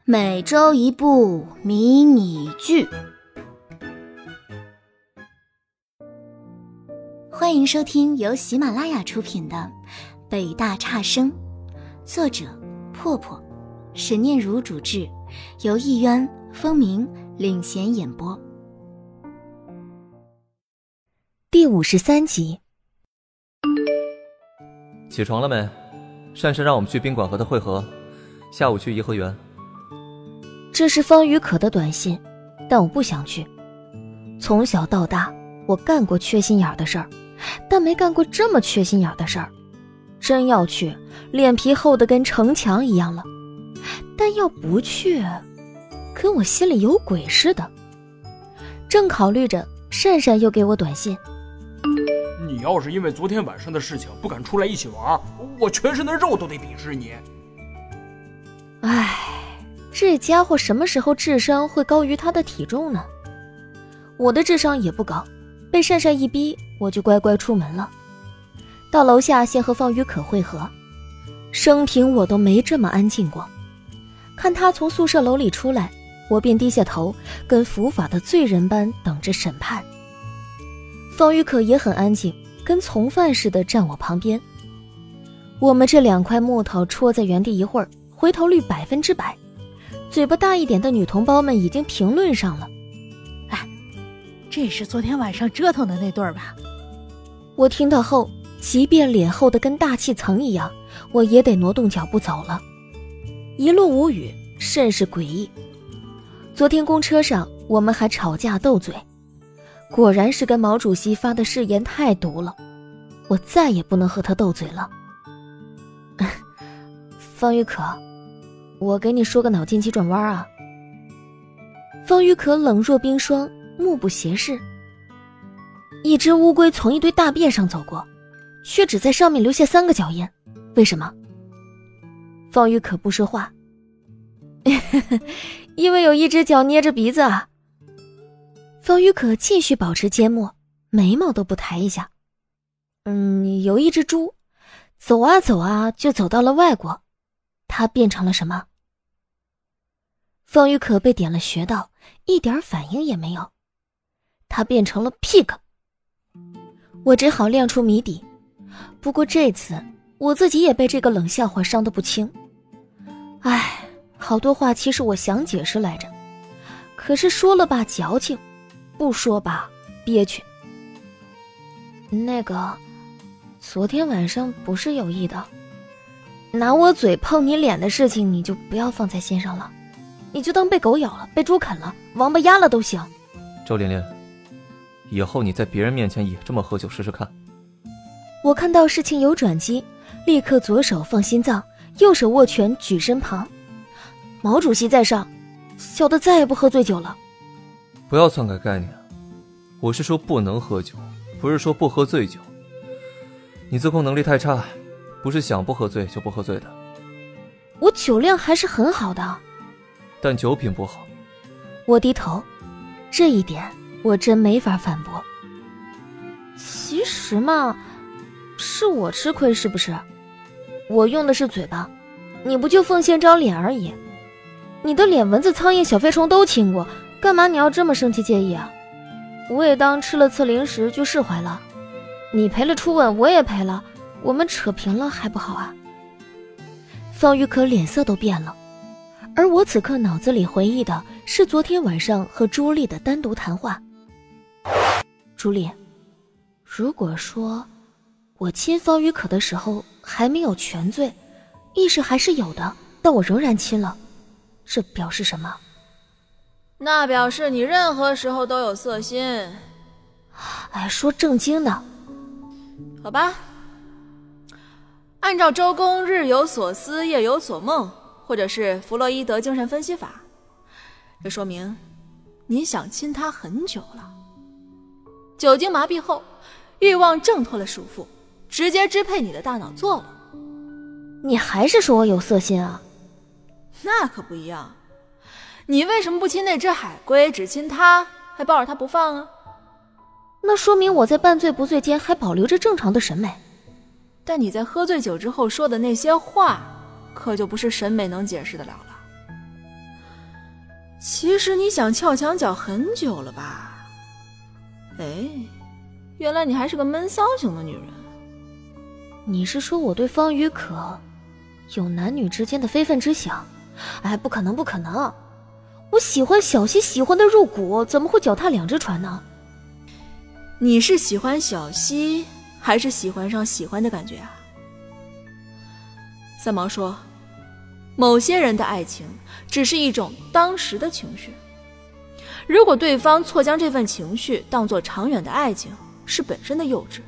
每周一部迷你剧。欢迎收听由喜马拉雅出品的《北大差生》，作者破破，沈念如主制，由艺渊、风鸣领衔演播。第53集。 起床了没？珊珊让我们去宾馆和她会合，下午去颐和园。 这是方宇可的短信，但我不想去。从小到大，我干过缺心眼的事儿，但没干过这么缺心眼的事儿。真要去，脸皮厚得跟城墙一样了。但要不去，跟我心里有鬼似的。正考虑着，珊珊又给我短信： 你要是因为昨天晚上的事情不敢出来一起玩，我全身的肉都得鄙视你。 唉，这家伙什么时候智商会高于他的体重呢？我的智商也不高，被珊珊一逼，我就乖乖出门了。到楼下先和方宇可会合，生平我都没这么安静过。看他从宿舍楼里出来，我便低下头，跟伏法的罪人般等着审判。方宇可也很安静，跟从犯似的站我旁边。我们这两块木头戳在原地一会儿，回头率100%。嘴巴大一点的女同胞们已经评论上了： 哎，这是昨天晚上折腾的那对儿吧？ 我听到后，即便脸厚得跟大气层一样，我也得挪动脚步走了。一路无语，甚是诡异。昨天公车上我们还吵架斗嘴，果然是跟毛主席发的誓言太毒了，我再也不能和他斗嘴了。方宇可，我给你说个脑筋急转弯啊。方宇可冷若冰霜，目不斜视。一只乌龟从一堆大便上走过，却只在上面留下3个脚印，为什么？方宇可不说话。因为有一只脚捏着鼻子啊。方宇可继续保持缄默，眉毛都不抬一下。有一只猪走啊走啊，就走到了外国，它变成了什么？方宇可被点了穴道，一点反应也没有。它变成了 pig。 我只好亮出谜底，不过这次我自己也被这个冷笑话伤得不轻。唉，好多话其实我想解释来着，可是说了吧矫情，不说吧憋屈。那个昨天晚上不是有意的，拿我嘴碰你脸的事情你就不要放在心上了，你就当被狗咬了，被猪啃了，王八压了都行。 周琳琳，以后你在别人面前也这么喝酒试试看。 我看到事情有转机，立刻左手放心脏，右手握拳举身旁。毛主席在上，小的再也不喝醉酒了。 不要篡改概念，我是说不能喝酒，不是说不喝醉酒。你自控能力太差，不是想不喝醉就不喝醉的。 我酒量还是很好的， 但酒品不好。 我低头，这一点我真没法反驳。其实嘛，是我吃亏是不是？我用的是嘴巴，你不就奉献张脸而已？你的脸蚊子苍蝇小飞虫都亲过，干嘛你要这么生气介意啊？我也当吃了次零食就释怀了，你赔了初吻我也赔了，我们扯平了还不好啊？方宇可脸色都变了，而我此刻脑子里回忆的是昨天晚上和朱莉的单独谈话。朱莉，如果说我亲方宇可的时候还没有全醉，意识还是有的，但我仍然亲了，这表示什么？ 那表示你任何时候都有色心。 哎，说正经的。 好吧，按照周公日有所思夜有所梦，或者是弗洛伊德精神分析法，这说明你想亲他很久了。酒精麻痹后，欲望挣脱了束缚，直接支配你的大脑做了。 你还是说我有色心啊？ 那可不一样，你为什么不亲那只海龟，只亲它，还抱着它不放啊？ 那说明我在半醉不醉间还保留着正常的审美。 但你在喝醉酒之后说的那些话，可就不是审美能解释得了了。 其实你想撬墙角很久了吧？哎，原来你还是个闷骚型的女人。 你是说我对方雨可有男女之间的非分之想？哎，不可能不可能，我喜欢小溪喜欢的入骨，怎么会脚踏两只船呢？ 你是喜欢小溪，还是喜欢上喜欢的感觉啊？三毛说，某些人的爱情只是一种当时的情绪，如果对方错将这份情绪当作长远的爱情，是本身的幼稚。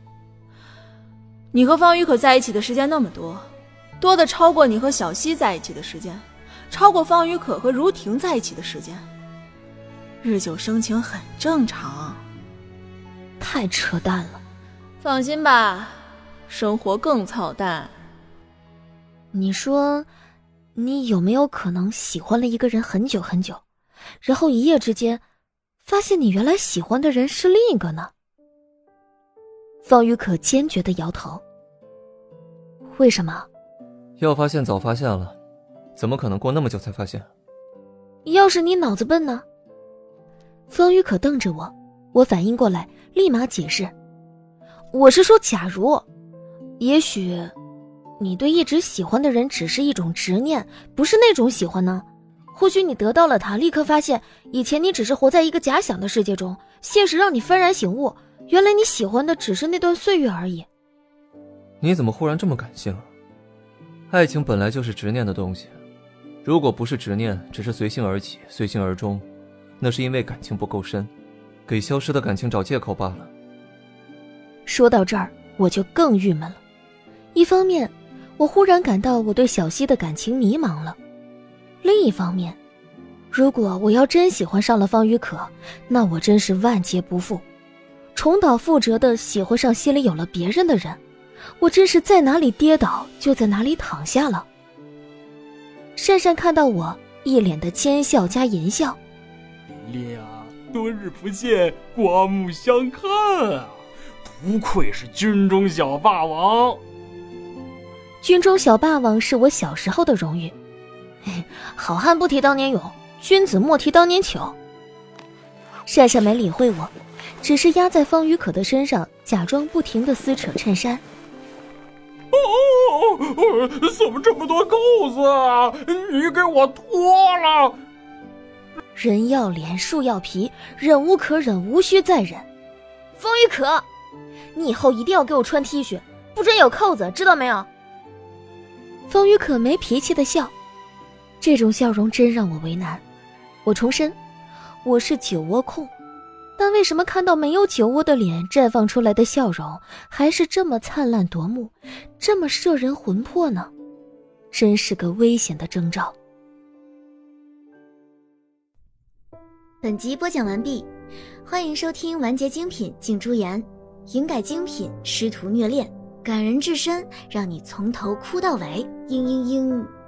你和方雨可在一起的时间那么多，多的超过你和小溪在一起的时间，超过方雨可和如婷在一起的时间，日久生情很正常。 太扯淡了。 放心吧，生活更操蛋。 你说你有没有可能喜欢了一个人很久很久，然后一夜之间发现你原来喜欢的人是另一个呢？方雨可坚决地摇头。为什么？ 要发现早发现了，怎么可能过那么久才发现？ 要是你脑子笨呢？方雨可瞪着我，我反应过来立马解释，我是说假如，也许你对一直喜欢的人只是一种执念，不是那种喜欢呢？或许你得到了他，立刻发现以前你只是活在一个假想的世界中，现实让你幡然醒悟，原来你喜欢的只是那段岁月而已。 你怎么忽然这么感性啊？爱情本来就是执念的东西，如果不是执念，只是随性而起，随性而终，那是因为感情不够深，给消失的感情找借口罢了。 说到这儿，我就更郁闷了。一方面，我忽然感到我对小溪的感情迷茫了；另一方面，如果我要真喜欢上了方雨可，那我真是万劫不复，重蹈覆辙的喜欢上心里有了别人的人，我真是在哪里跌倒就在哪里躺下了。珊珊看到我，一脸的奸笑加淫笑。 琳琳啊，多日不见，刮目相看啊！不愧是军中小霸王。 军中小霸王是我小时候的荣誉。好汉不提当年勇，君子莫提当年糗。珊珊没理会我，只是压在方雨可的身上，假装不停地撕扯衬衫。 怎么这么多扣子啊？你给我脱了！ 人要脸，树要皮，忍无可忍，无需再忍。方雨可，你以后一定要给我穿 T 恤，不准有扣子，知道没有？方雨可没脾气的笑，这种笑容真让我为难。我重申，我是酒窝控，但为什么看到没有酒窝的脸绽放出来的笑容还是这么灿烂夺目，这么摄人魂魄呢？真是个危险的征兆。 本集播讲完毕，欢迎收听完结精品净珠言，营改精品师徒虐恋，感人至深，让你从头哭到尾，嘤嘤嘤。